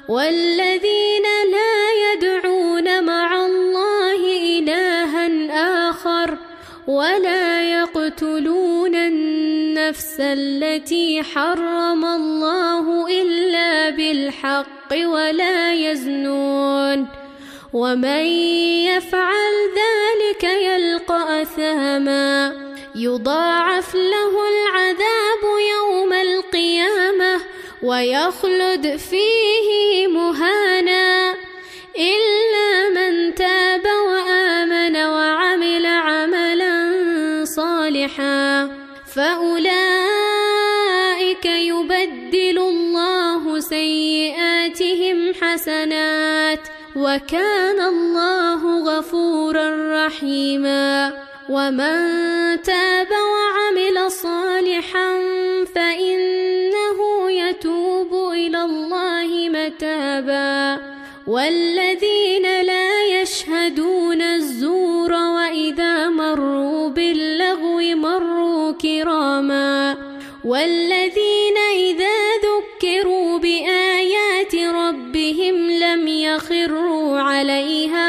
والذين لا يدعون مع الله إلها آخر ولا يقتلون النفس التي حرم الله إلا بالحق ولا يزنون ومن يفعل ذلك يلقى أثاما يضاعف له العذاب يوم القيامة ويخلد فيه مهانا إلا من تاب وآمن وعمل عملا صالحا فأولئك يبدل الله سيئاتهم حسنات وكان الله غفورا رحيما ومن تاب وعمل صالحا فإنه يتوب إلى الله متابا والذين لا يشهدون الزور وإذا مروا باللغو مروا كراما والذين إذا ذكروا بآيات ربهم لم يخروا عليها